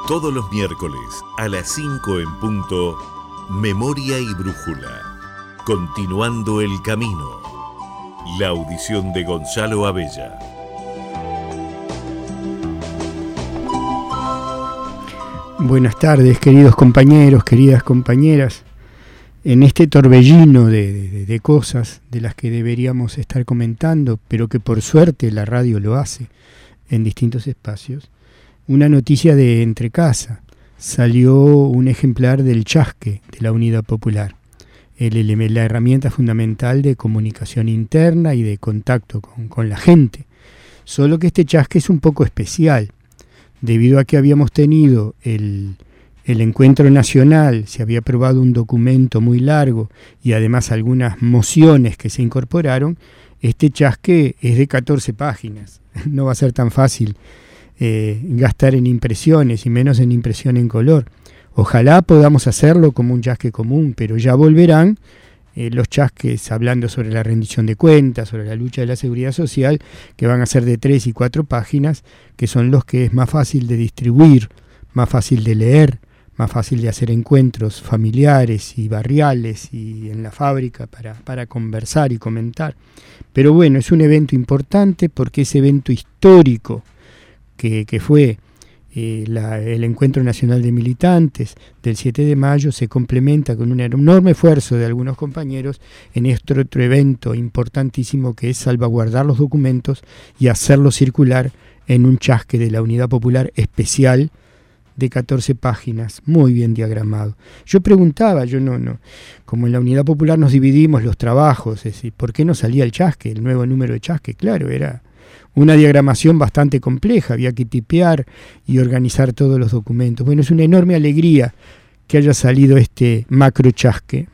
Todos los miércoles a las 5 en punto, Memoria y Brújula. Continuando el camino. La audición de Gonzalo Abella. Buenas tardes, queridos compañeros, queridas compañeras. En este torbellino de cosas de las que deberíamos estar comentando, pero que por suerte la radio lo hace en distintos espacios, una noticia de Entrecasa. Salió un ejemplar del chasque de la Unidad Popular, la herramienta fundamental de comunicación interna y de contacto con la gente. Solo que este chasque es un poco especial, debido a que habíamos tenido el encuentro nacional, se había aprobado un documento muy largo y además algunas mociones que se incorporaron. Este chasque es de 14 páginas, no va a ser tan fácil gastar en impresiones y menos en impresión en color. Ojalá podamos hacerlo como un chasque común, pero ya volverán los chasques hablando sobre la rendición de cuentas, sobre la lucha de la seguridad social, que van a ser de 3 y 4 páginas, que son los que es más fácil de distribuir, más fácil de leer, más fácil de hacer encuentros familiares y barriales y en la fábrica para conversar y comentar. Pero bueno, es un evento importante porque ese evento histórico que fue el Encuentro Nacional de Militantes del 7 de mayo se complementa con un enorme esfuerzo de algunos compañeros en este otro evento importantísimo, que es salvaguardar los documentos y hacerlos circular en un chasque de la Unidad Popular especial de 14 páginas, muy bien diagramado. Yo preguntaba, como en la Unidad Popular nos dividimos los trabajos, es decir, ¿por qué no salía el chasque, el nuevo número de chasque? Claro, era una diagramación bastante compleja, había que tipear y organizar todos los documentos. Bueno, es una enorme alegría que haya salido este macro chasque,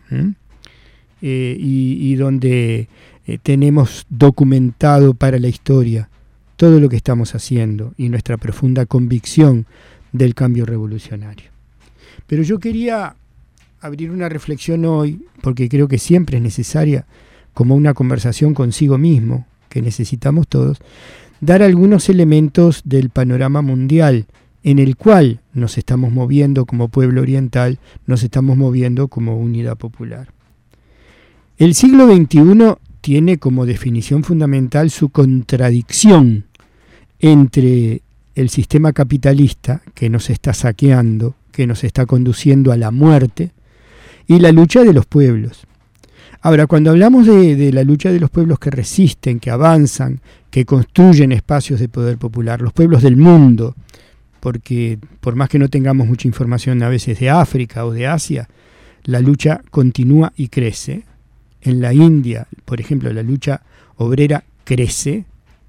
y donde tenemos documentado para la historia todo lo que estamos haciendo y nuestra profunda convicción del cambio revolucionario. Pero yo quería abrir una reflexión hoy, porque creo que siempre es necesaria, como una conversación consigo mismo, que necesitamos todos, dar algunos elementos del panorama mundial en el cual nos estamos moviendo como pueblo oriental, nos estamos moviendo como Unidad Popular. El siglo XXI tiene como definición fundamental su contradicción entre el sistema capitalista que nos está saqueando, que nos está conduciendo a la muerte, y la lucha de los pueblos. Ahora, cuando hablamos de la lucha de los pueblos que resisten, que avanzan, que construyen espacios de poder popular, los pueblos del mundo, porque por más que no tengamos mucha información a veces de África o de Asia, la lucha continúa y crece. En la India, por ejemplo, la lucha obrera crece.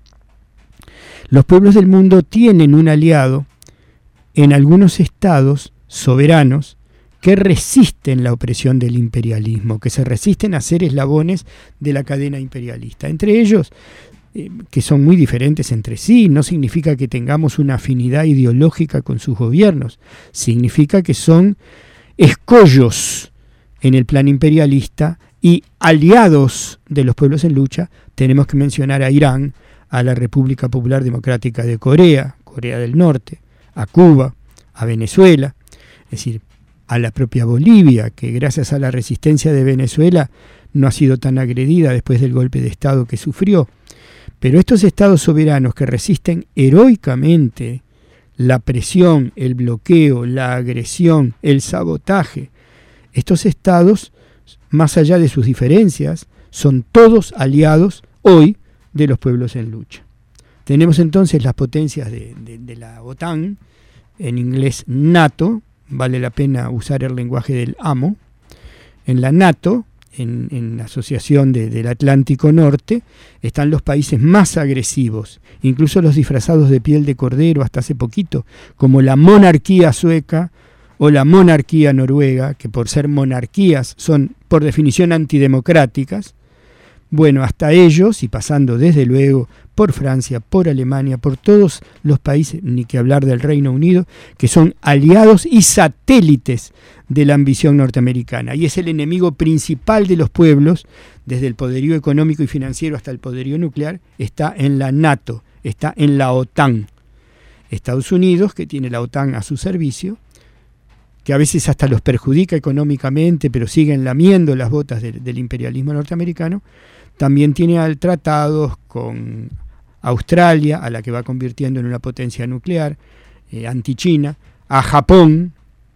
Los pueblos del mundo tienen un aliado en algunos estados soberanos que resisten la opresión del imperialismo, que se resisten a ser eslabones de la cadena imperialista. Entre ellos, que son muy diferentes entre sí, no significa que tengamos una afinidad ideológica con sus gobiernos, significa que son escollos en el plan imperialista y aliados de los pueblos en lucha. Tenemos que mencionar a Irán, a la República Popular Democrática de Corea, Corea del Norte, a Cuba, a Venezuela, es decir, a la propia Bolivia, que gracias a la resistencia de Venezuela no ha sido tan agredida después del golpe de Estado que sufrió. Pero estos estados soberanos que resisten heroicamente la presión, el bloqueo, la agresión, el sabotaje, estos estados, más allá de sus diferencias, son todos aliados hoy de los pueblos en lucha. Tenemos entonces las potencias de la OTAN, en inglés NATO, vale la pena usar el lenguaje del amo. En la NATO, en la Asociación del Atlántico Norte, están los países más agresivos, incluso los disfrazados de piel de cordero hasta hace poquito, como la monarquía sueca o la monarquía noruega, que por ser monarquías son por definición antidemocráticas. Bueno, hasta ellos, y pasando desde luego por Francia, por Alemania, por todos los países, ni que hablar del Reino Unido, que son aliados y satélites de la ambición norteamericana. Y es el enemigo principal de los pueblos, desde el poderío económico y financiero hasta el poderío nuclear, está en la NATO, está en la OTAN. Estados Unidos, que tiene la OTAN a su servicio, que a veces hasta los perjudica económicamente, pero siguen lamiendo las botas del imperialismo norteamericano. También tiene tratados con Australia, a la que va convirtiendo en una potencia nuclear, anti-China, a Japón,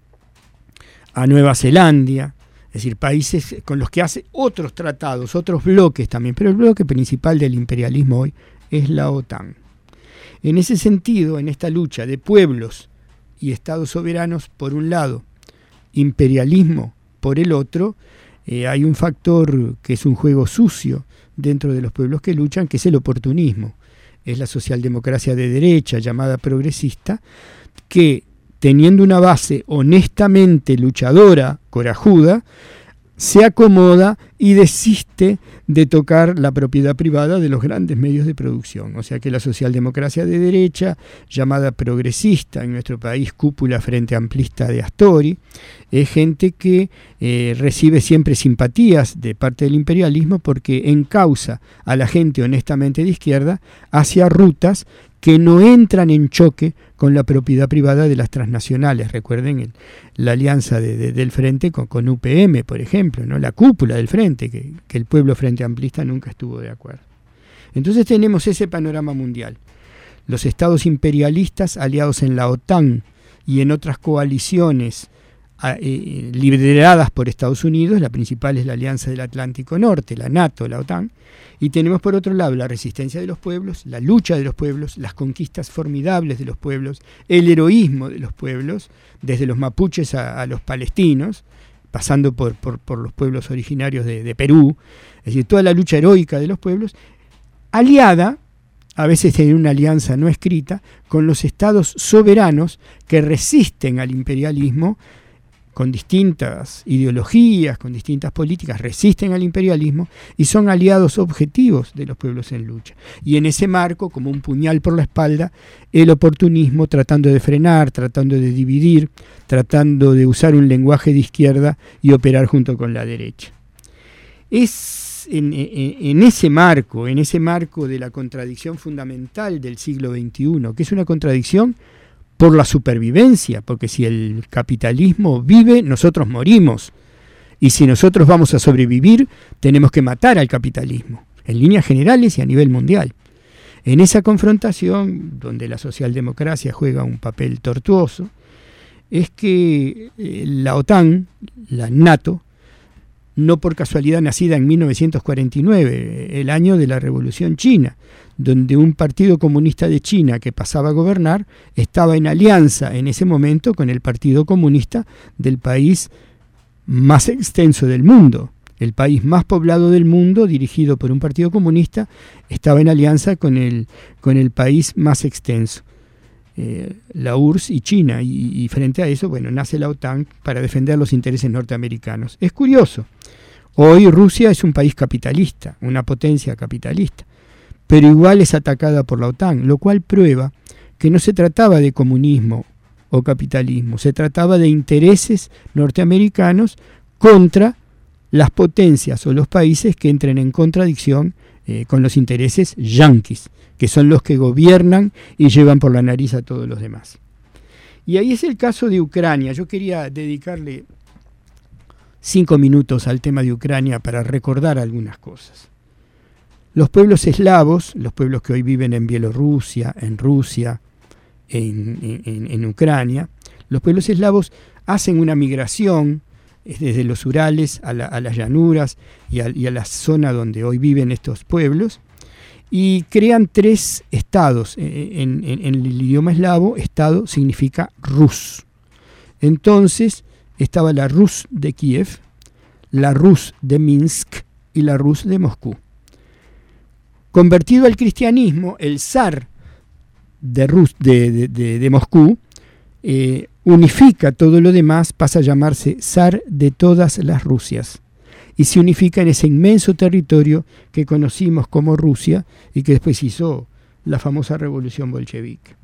a Nueva Zelanda, es decir, países con los que hace otros tratados, otros bloques también, pero el bloque principal del imperialismo hoy es la OTAN. En ese sentido, en esta lucha de pueblos y estados soberanos por un lado, imperialismo por el otro, hay un factor que es un juego sucio dentro de los pueblos que luchan, que es el oportunismo. Es la socialdemocracia de derecha, llamada progresista, que teniendo una base honestamente luchadora, corajuda, se acomoda y desiste de tocar la propiedad privada de los grandes medios de producción. O sea que la socialdemocracia de derecha, llamada progresista en nuestro país, cúpula frente amplista de Astori, es gente que recibe siempre simpatías de parte del imperialismo porque encausa a la gente honestamente de izquierda hacia rutas que no entran en choque con la propiedad privada de las transnacionales. Recuerden la alianza del Frente con UPM, por ejemplo, ¿no? La cúpula del Frente, que el pueblo frente amplista nunca estuvo de acuerdo. Entonces tenemos ese panorama mundial. Los estados imperialistas aliados en la OTAN y en otras coaliciones lideradas por Estados Unidos, la principal es la Alianza del Atlántico Norte, la NATO, la OTAN, y tenemos por otro lado la resistencia de los pueblos, la lucha de los pueblos, las conquistas formidables de los pueblos, el heroísmo de los pueblos, desde los mapuches a los palestinos, pasando por los pueblos originarios de Perú, es decir, toda la lucha heroica de los pueblos, aliada, a veces en una alianza no escrita, con los estados soberanos que resisten al imperialismo, con distintas ideologías, con distintas políticas, resisten al imperialismo y son aliados objetivos de los pueblos en lucha. Y en ese marco, como un puñal por la espalda, el oportunismo tratando de frenar, tratando de dividir, tratando de usar un lenguaje de izquierda y operar junto con la derecha. Es en ese marco de la contradicción fundamental del siglo XXI, que es una contradicción por la supervivencia, porque si el capitalismo vive, nosotros morimos. Y si nosotros vamos a sobrevivir, tenemos que matar al capitalismo, en líneas generales y a nivel mundial. En esa confrontación, donde la socialdemocracia juega un papel tortuoso, es que la OTAN, la NATO, no por casualidad nacida en 1949, el año de la Revolución China, donde un partido comunista de China que pasaba a gobernar estaba en alianza en ese momento con el Partido Comunista del país más extenso del mundo. El país más poblado del mundo, dirigido por un partido comunista, estaba en alianza con el país más extenso, la URSS y China, y frente a eso, bueno, nace la OTAN para defender los intereses norteamericanos. Es curioso, hoy Rusia es un país capitalista, una potencia capitalista, pero igual es atacada por la OTAN, lo cual prueba que no se trataba de comunismo o capitalismo, se trataba de intereses norteamericanos contra las potencias o los países que entren en contradicción con los intereses yanquis, que son los que gobiernan y llevan por la nariz a todos los demás. Y ahí es el caso de Ucrania. Yo quería dedicarle 5 minutos al tema de Ucrania para recordar algunas cosas. Los pueblos eslavos, los pueblos que hoy viven en Bielorrusia, en Rusia, en Ucrania, los pueblos eslavos hacen una migración desde los Urales a las llanuras y a la zona donde hoy viven estos pueblos, y crean 3 estados. En el idioma eslavo, estado significa Rus. Entonces estaba la Rus de Kiev, la Rus de Minsk y la Rus de Moscú. Convertido al cristianismo, el zar de Moscú unifica todo lo demás, pasa a llamarse zar de todas las Rusias, y se unifica en ese inmenso territorio que conocimos como Rusia y que después hizo la famosa revolución bolchevique.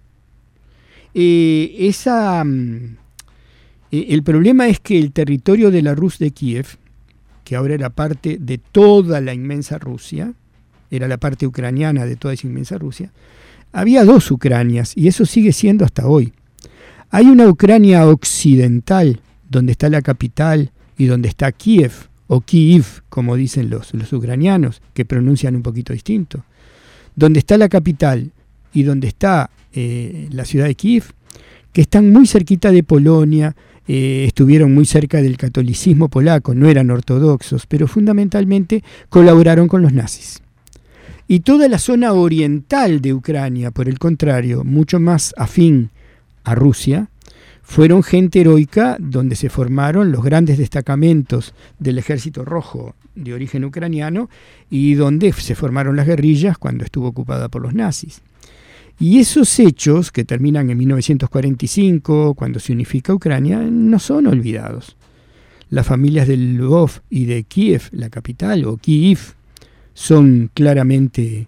El problema es que el territorio de la Rus de Kiev, que ahora era parte de toda la inmensa Rusia, era la parte ucraniana de toda esa inmensa Rusia, había dos Ucranias, y eso sigue siendo hasta hoy. Hay una Ucrania occidental, donde está la capital y donde está Kiev, o Kyiv, como dicen los ucranianos, que pronuncian un poquito distinto. Donde está la capital y donde está la ciudad de Kiev, que están muy cerquita de Polonia, estuvieron muy cerca del catolicismo polaco, no eran ortodoxos, pero fundamentalmente colaboraron con los nazis. Y toda la zona oriental de Ucrania, por el contrario, mucho más afín a Rusia, fueron gente heroica donde se formaron los grandes destacamentos del Ejército Rojo de origen ucraniano y donde se formaron las guerrillas cuando estuvo ocupada por los nazis. Y esos hechos, que terminan en 1945, cuando se unifica Ucrania, no son olvidados. Las familias de Lvov y de Kiev, la capital, o Kyiv, son claramente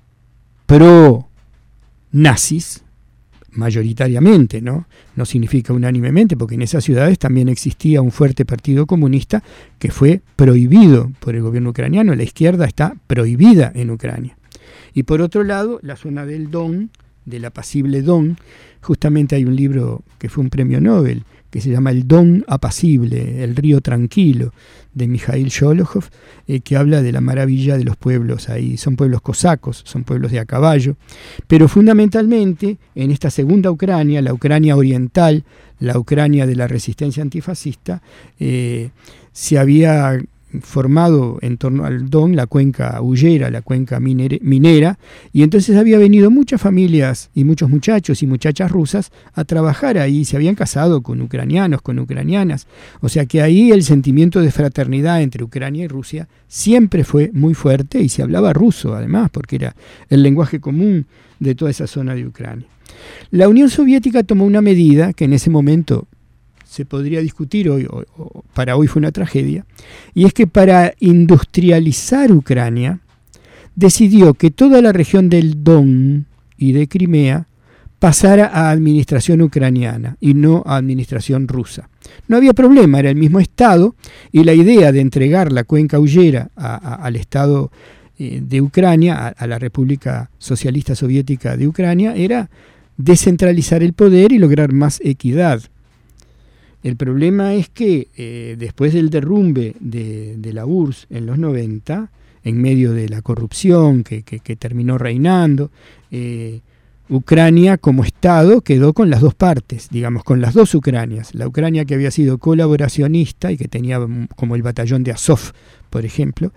pro-nazis, mayoritariamente, ¿no? No significa unánimemente, porque en esas ciudades también existía un fuerte partido comunista que fue prohibido por el gobierno ucraniano. La izquierda está prohibida en Ucrania. Y por otro lado, la zona del Don, del apacible Don, justamente hay un libro que fue un premio Nobel, que se llama El Don apacible, el río tranquilo, de Mikhail Sholokhov, que habla de la maravilla de los pueblos ahí. Son pueblos cosacos, son pueblos de a caballo, pero fundamentalmente en esta segunda Ucrania, la Ucrania oriental, la Ucrania de la resistencia antifascista, se había formado en torno al Don, la cuenca huyera, la cuenca minera, y entonces había venido muchas familias y muchos muchachos y muchachas rusas a trabajar ahí, se habían casado con ucranianos, con ucranianas, o sea que ahí el sentimiento de fraternidad entre Ucrania y Rusia siempre fue muy fuerte y se hablaba ruso además, porque era el lenguaje común de toda esa zona de Ucrania. La Unión Soviética tomó una medida que en ese momento se podría discutir hoy, o para hoy fue una tragedia, y es que para industrializar Ucrania decidió que toda la región del Don y de Crimea pasara a administración ucraniana y no a administración rusa. No había problema, era el mismo Estado, y la idea de entregar la cuenca huyera al Estado de Ucrania, a la República Socialista Soviética de Ucrania, era descentralizar el poder y lograr más equidad. El problema es que después del derrumbe de la URSS en los 90, en medio de la corrupción que terminó reinando, Ucrania como Estado quedó con las dos partes, digamos, con las dos Ucranias. La Ucrania que había sido colaboracionista y que tenía como el batallón de Azov, por ejemplo,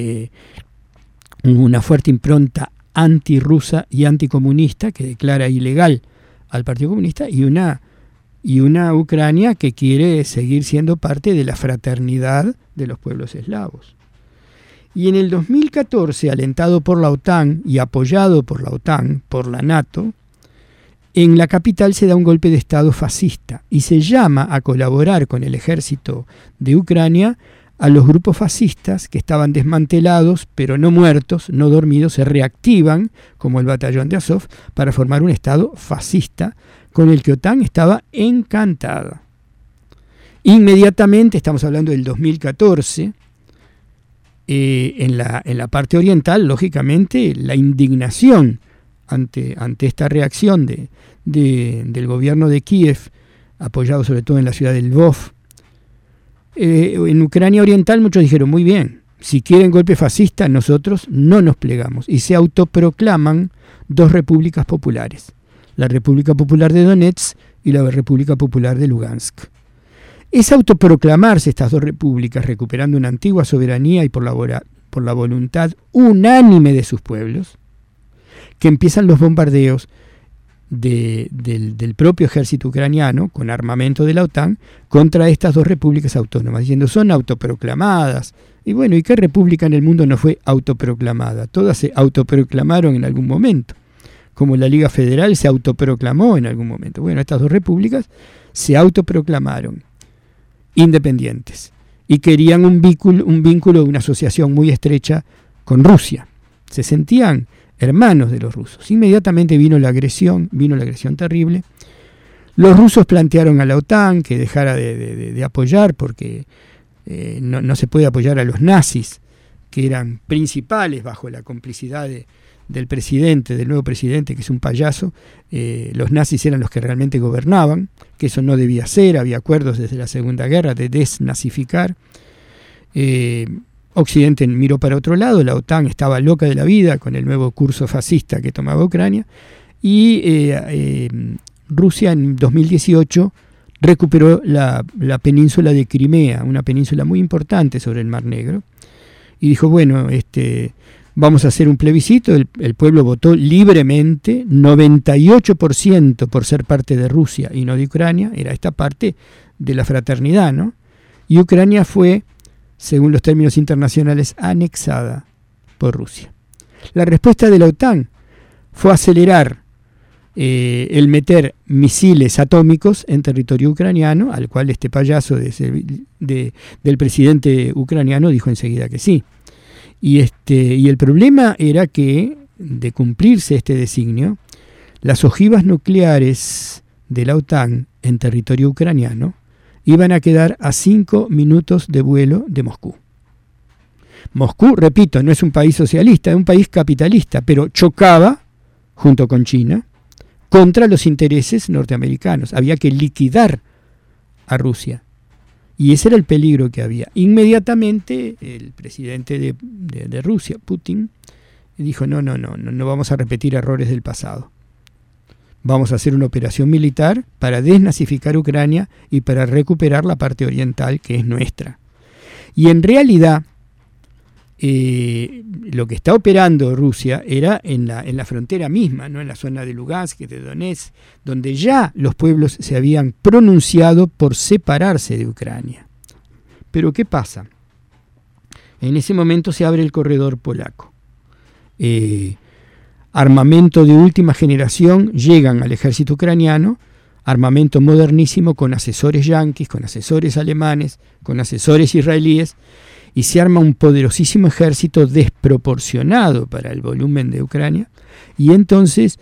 una fuerte impronta antirrusa y anticomunista que declara ilegal al Partido Comunista, y una Ucrania que quiere seguir siendo parte de la fraternidad de los pueblos eslavos. Y en el 2014, alentado por la OTAN y apoyado por la OTAN, por la NATO, en la capital se da un golpe de Estado fascista y se llama a colaborar con el ejército de Ucrania a los grupos fascistas que estaban desmantelados, pero no muertos, no dormidos, se reactivan, como el batallón de Azov, para formar un Estado fascista con el que OTAN estaba encantada. Inmediatamente, estamos hablando del 2014, en la parte oriental, lógicamente, la indignación ante esta reacción del gobierno de Kiev, apoyado sobre todo en la ciudad de Lvov. En Ucrania oriental muchos dijeron, muy bien, si quieren golpe fascista, nosotros no nos plegamos. Y se autoproclaman dos repúblicas populares, la República Popular de Donetsk y la República Popular de Lugansk. Es autoproclamarse estas dos repúblicas, recuperando una antigua soberanía y por la voluntad unánime de sus pueblos, que empiezan los bombardeos del propio ejército ucraniano, con armamento de la OTAN, contra estas dos repúblicas autónomas, diciendo son autoproclamadas. Y bueno, ¿y qué república en el mundo no fue autoproclamada? Todas se autoproclamaron en algún momento, como la Liga Federal se autoproclamó en algún momento. Bueno, estas dos repúblicas se autoproclamaron independientes y querían un vínculo, una asociación muy estrecha con Rusia. Se sentían hermanos de los rusos. Inmediatamente vino la agresión terrible. Los rusos plantearon a la OTAN que dejara de apoyar, porque no se puede apoyar a los nazis, que eran principales bajo la complicidad del nuevo presidente, que es un payaso, los nazis eran los que realmente gobernaban, que eso no debía ser, había acuerdos desde la Segunda Guerra de desnazificar. Occidente miró para otro lado, la OTAN estaba loca de la vida con el nuevo curso fascista que tomaba Ucrania, y Rusia en 2018 recuperó la península de Crimea, una península muy importante sobre el Mar Negro, y dijo, bueno, vamos a hacer un plebiscito. El pueblo votó libremente, 98% por ser parte de Rusia y no de Ucrania, era esta parte de la fraternidad, ¿no? Y Ucrania fue, según los términos internacionales, anexada por Rusia. La respuesta de la OTAN fue acelerar el meter misiles atómicos en territorio ucraniano, al cual este payaso del presidente ucraniano dijo enseguida que sí. Y el problema era que, de cumplirse este designio, las ojivas nucleares de la OTAN en territorio ucraniano iban a quedar a 5 minutos de vuelo de Moscú. Moscú, repito, no es un país socialista, es un país capitalista, pero chocaba, junto con China, contra los intereses norteamericanos. Había que liquidar a Rusia. Y ese era el peligro que había. Inmediatamente el presidente de Rusia, Putin, dijo, no vamos a repetir errores del pasado. Vamos a hacer una operación militar para desnazificar Ucrania y para recuperar la parte oriental, que es nuestra. Y en realidad, lo que está operando Rusia era en la frontera misma, ¿no? En la zona de Lugansk, de Donetsk, donde ya los pueblos se habían pronunciado por separarse de Ucrania. Pero ¿qué pasa? En ese momento se abre el corredor polaco. Armamento de última generación llegan al ejército ucraniano, armamento modernísimo con asesores yanquis, con asesores alemanes, con asesores israelíes, y se arma un poderosísimo ejército desproporcionado para el volumen de Ucrania, y entonces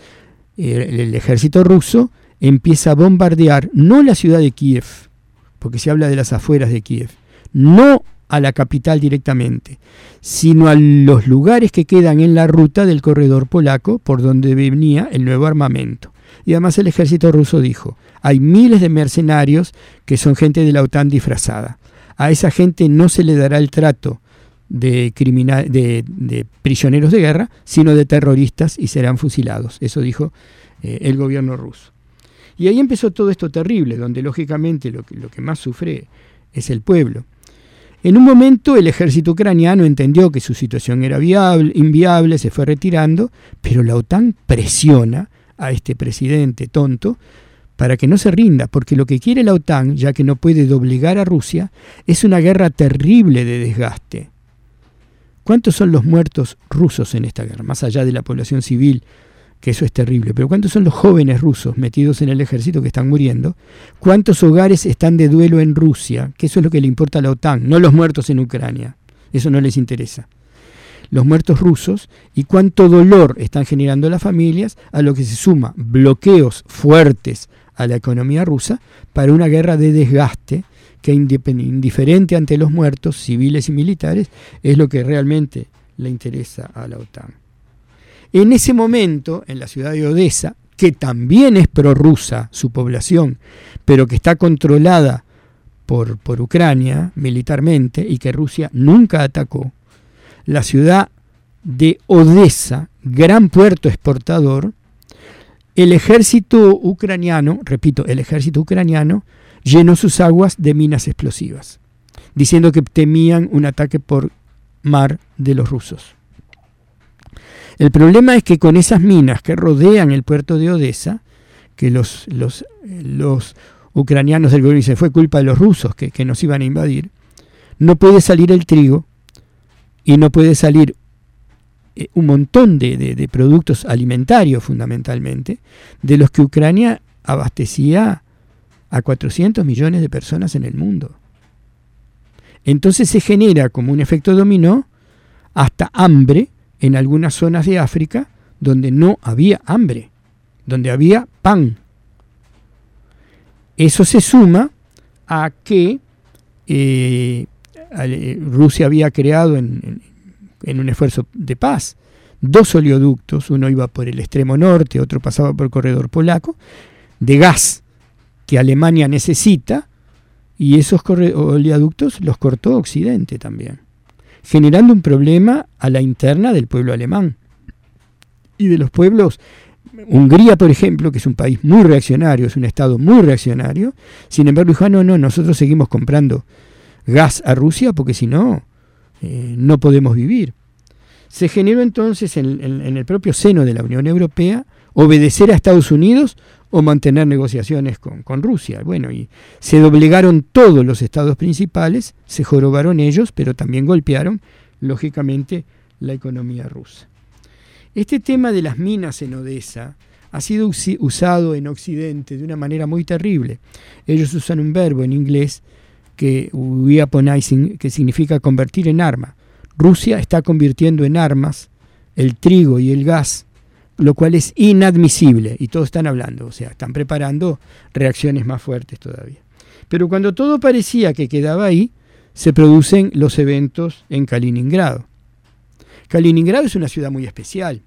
el ejército ruso empieza a bombardear no la ciudad de Kiev, porque se habla de las afueras de Kiev, no a la capital directamente, sino a los lugares que quedan en la ruta del corredor polaco por donde venía el nuevo armamento. Y además el ejército ruso dijo, hay miles de mercenarios que son gente de la OTAN disfrazada. A esa gente no se le dará el trato de prisioneros de guerra, sino de terroristas, y serán fusilados. Eso dijo el gobierno ruso. Y ahí empezó todo esto terrible, donde lógicamente lo que más sufre es el pueblo. En un momento el ejército ucraniano entendió que su situación era inviable, se fue retirando, pero la OTAN presiona a este presidente tonto para que no se rinda, porque lo que quiere la OTAN, ya que no puede doblegar a Rusia, es una guerra terrible de desgaste. ¿Cuántos son los muertos rusos en esta guerra? Más allá de la población civil, que eso es terrible, pero ¿cuántos son los jóvenes rusos metidos en el ejército que están muriendo? ¿Cuántos hogares están de duelo en Rusia? Que eso es lo que le importa a la OTAN, no los muertos en Ucrania. Eso no les interesa. Los muertos rusos, y cuánto dolor están generando las familias, a lo que se suma bloqueos fuertes a la economía rusa para una guerra de desgaste que, indiferente ante los muertos civiles y militares, es lo que realmente le interesa a la OTAN. En ese momento, en la ciudad de Odessa, que también es prorrusa su población, pero que está controlada por Ucrania militarmente y que Rusia nunca atacó, la ciudad de Odessa, gran puerto exportador, el ejército ucraniano, repito, el ejército ucraniano llenó sus aguas de minas explosivas, diciendo que temían un ataque por mar de los rusos. El problema es que con esas minas que rodean el puerto de Odessa, que los ucranianos del gobierno dicen fue culpa de los rusos que nos iban a invadir, no puede salir el trigo y no puede salir un montón de productos alimentarios fundamentalmente, de los que Ucrania abastecía a 400 millones de personas en el mundo. Entonces se genera como un efecto dominó hasta hambre en algunas zonas de África donde no había hambre, donde había pan. Eso se suma a que Rusia había creado en un esfuerzo de paz 2 oleoductos, uno iba por el extremo norte, otro pasaba por el corredor polaco, de gas que Alemania necesita, y esos oleoductos los cortó Occidente también, generando un problema a la interna del pueblo alemán y de los pueblos. Hungría, por ejemplo, que es un país muy reaccionario, es un estado muy reaccionario, sin embargo dijo, no, nosotros seguimos comprando gas a Rusia porque si no, no podemos vivir. Se generó entonces en el propio seno de la Unión Europea obedecer a Estados Unidos o mantener negociaciones con Rusia. Bueno, y se doblegaron todos los estados principales, se jorobaron ellos, pero también golpearon, lógicamente, la economía rusa. Este tema de las minas en Odessa ha sido usado en Occidente de una manera muy terrible. Ellos usan un verbo en inglés que weaponizing, que significa convertir en arma. Rusia está convirtiendo en armas el trigo y el gas, lo cual es inadmisible, y todos están hablando, o sea, están preparando reacciones más fuertes todavía. Pero cuando todo parecía que quedaba ahí, se producen los eventos en Kaliningrado. Kaliningrado es una ciudad muy especial.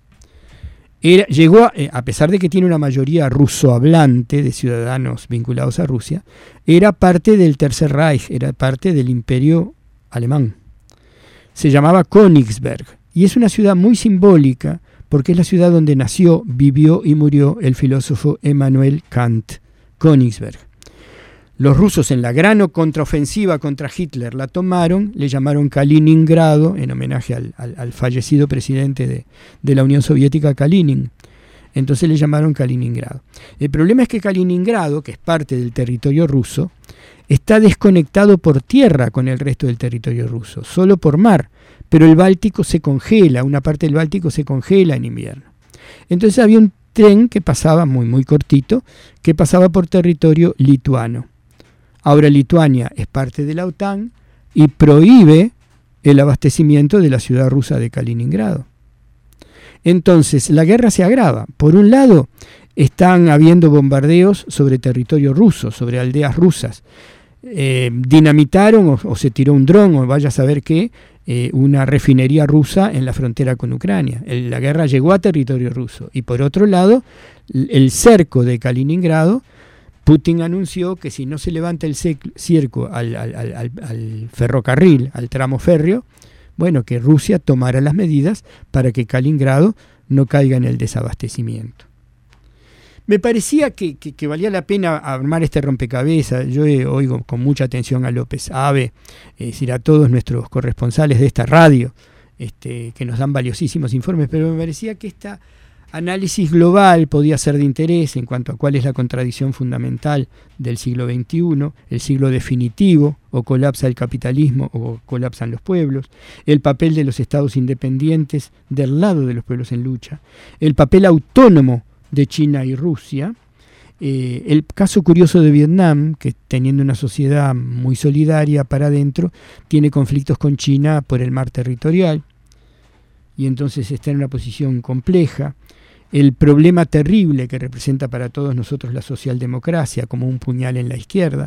Llegó, a pesar de que tiene una mayoría rusohablante de ciudadanos vinculados a Rusia, era parte del Tercer Reich, era parte del Imperio Alemán. Se llamaba Königsberg, y es una ciudad muy simbólica porque es la ciudad donde nació, vivió y murió el filósofo Immanuel Kant. Königsberg. Los rusos en la gran contraofensiva contra Hitler la tomaron, le llamaron Kaliningrado, en homenaje al fallecido presidente de la Unión Soviética, Kalinin. Entonces le llamaron Kaliningrado. El problema es que Kaliningrado, que es parte del territorio ruso, está desconectado por tierra con el resto del territorio ruso, solo por mar, pero el Báltico se congela, una parte del Báltico se congela en invierno. Entonces había un tren que pasaba, muy cortito, que pasaba por territorio lituano. Ahora Lituania es parte de la OTAN y prohíbe el abastecimiento de la ciudad rusa de Kaliningrado. Entonces la guerra se agrava. Por un lado, están habiendo bombardeos sobre territorio ruso, sobre aldeas rusas. Dinamitaron o se tiró un dron o vaya a saber qué, una refinería rusa en la frontera con Ucrania. La guerra llegó a territorio ruso. Y por otro lado, el cerco de Kaliningrado, Putin anunció que si no se levanta el cerco al ferrocarril, al tramo férreo, bueno, que Rusia tomara las medidas para que Kaliningrado no caiga en el desabastecimiento. Me parecía que valía la pena armar este rompecabezas. Yo oigo con mucha atención a López Abe, es decir, a todos nuestros corresponsales de esta radio, que nos dan valiosísimos informes, pero me parecía que este análisis global podía ser de interés en cuanto a cuál es la contradicción fundamental del siglo XXI, el siglo definitivo, o colapsa el capitalismo o colapsan los pueblos, el papel de los estados independientes del lado de los pueblos en lucha, el papel autónomo de China y Rusia, el caso curioso de Vietnam, que teniendo una sociedad muy solidaria para adentro, tiene conflictos con China por el mar territorial, y entonces está en una posición compleja. El problema terrible que representa para todos nosotros la socialdemocracia como un puñal en la izquierda.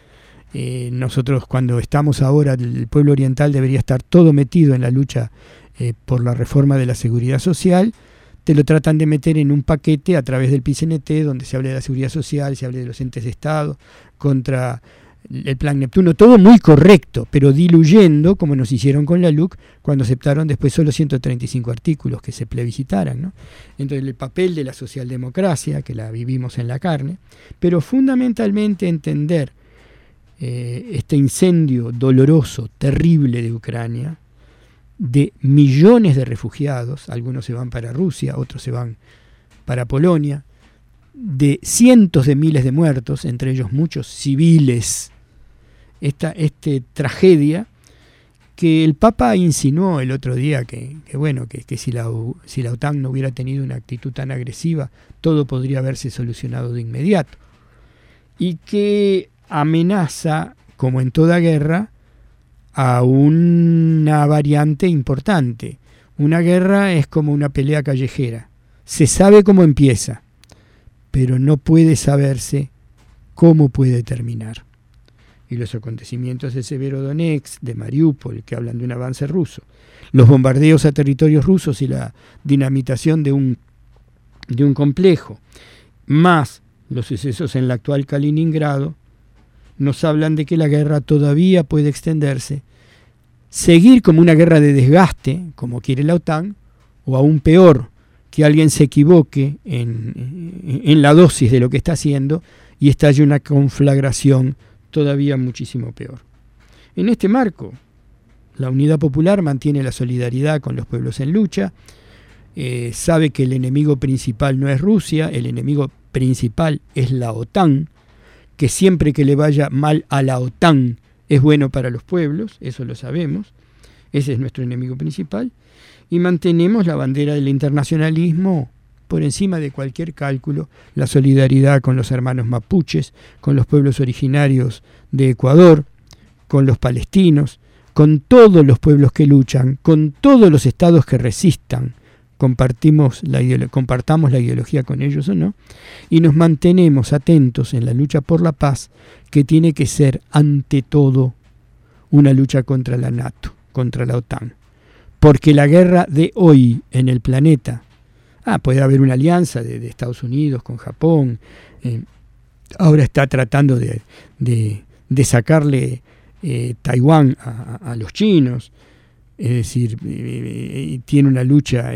Nosotros cuando estamos ahora, el pueblo oriental debería estar todo metido en la lucha por la reforma de la seguridad social, te lo tratan de meter en un paquete a través del PCNT, donde se habla de la seguridad social, se habla de los entes de Estado, contra el Plan Neptuno, todo muy correcto, pero diluyendo, como nos hicieron con la LUC, cuando aceptaron después solo 135 artículos que se plebiscitaran, ¿no? Entonces el papel de la socialdemocracia, que la vivimos en la carne, pero fundamentalmente entender este incendio doloroso, terrible de Ucrania, de millones de refugiados, algunos se van para Rusia, otros se van para Polonia, de cientos de miles de muertos, entre ellos muchos civiles, esta tragedia que el Papa insinuó el otro día que si la OTAN no hubiera tenido una actitud tan agresiva, todo podría haberse solucionado de inmediato, y que amenaza, como en toda guerra, a una variante importante. Una guerra es como una pelea callejera, se sabe cómo empieza, pero no puede saberse cómo puede terminar. y los acontecimientos de Severodonetsk, de Mariupol, que hablan de un avance ruso, los bombardeos a territorios rusos y la dinamitación de un complejo, más los sucesos en la actual Kaliningrado, nos hablan de que la guerra todavía puede extenderse, seguir como una guerra de desgaste, como quiere la OTAN, o aún peor, que alguien se equivoque en la dosis de lo que está haciendo y estalle una conflagración todavía muchísimo peor. En este marco, la Unidad Popular mantiene la solidaridad con los pueblos en lucha, sabe que el enemigo principal no es Rusia, el enemigo principal es la OTAN, que siempre que le vaya mal a la OTAN es bueno para los pueblos, eso lo sabemos, ese es nuestro enemigo principal, y mantenemos la bandera del internacionalismo por encima de cualquier cálculo, la solidaridad con los hermanos mapuches, con los pueblos originarios de Ecuador, con los palestinos, con todos los pueblos que luchan, con todos los estados que resistan, compartamos la ideología con ellos o no, y nos mantenemos atentos en la lucha por la paz, que tiene que ser ante todo una lucha contra la NATO, contra la OTAN. Porque la guerra de hoy en el planeta, puede haber una alianza de Estados Unidos con Japón, ahora está tratando de sacarle Taiwán a los chinos, es decir, tiene una lucha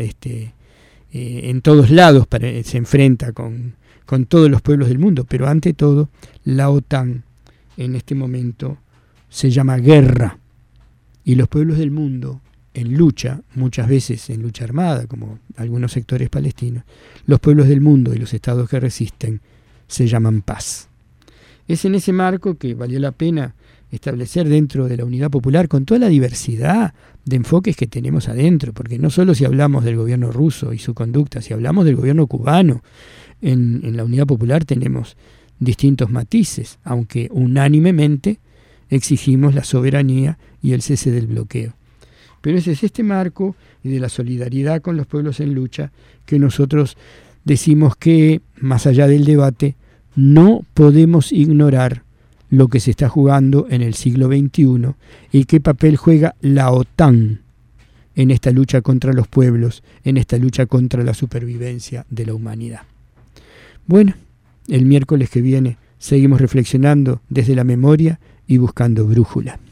en todos lados, se enfrenta con todos los pueblos del mundo, pero ante todo la OTAN en este momento se llama guerra, y los pueblos del mundo en lucha, muchas veces en lucha armada, como algunos sectores palestinos, los pueblos del mundo y los estados que resisten se llaman paz. Es en ese marco que valió la pena establecer dentro de la Unidad Popular, con toda la diversidad de enfoques que tenemos adentro, porque no solo si hablamos del gobierno ruso y su conducta, si hablamos del gobierno cubano, en la Unidad Popular tenemos distintos matices, aunque unánimemente exigimos la soberanía y el cese del bloqueo. Pero ese es este marco y de la solidaridad con los pueblos en lucha que nosotros decimos que, más allá del debate, no podemos ignorar lo que se está jugando en el siglo XXI y qué papel juega la OTAN en esta lucha contra los pueblos, en esta lucha contra la supervivencia de la humanidad. Bueno, el miércoles que viene seguimos reflexionando desde la memoria y buscando brújula.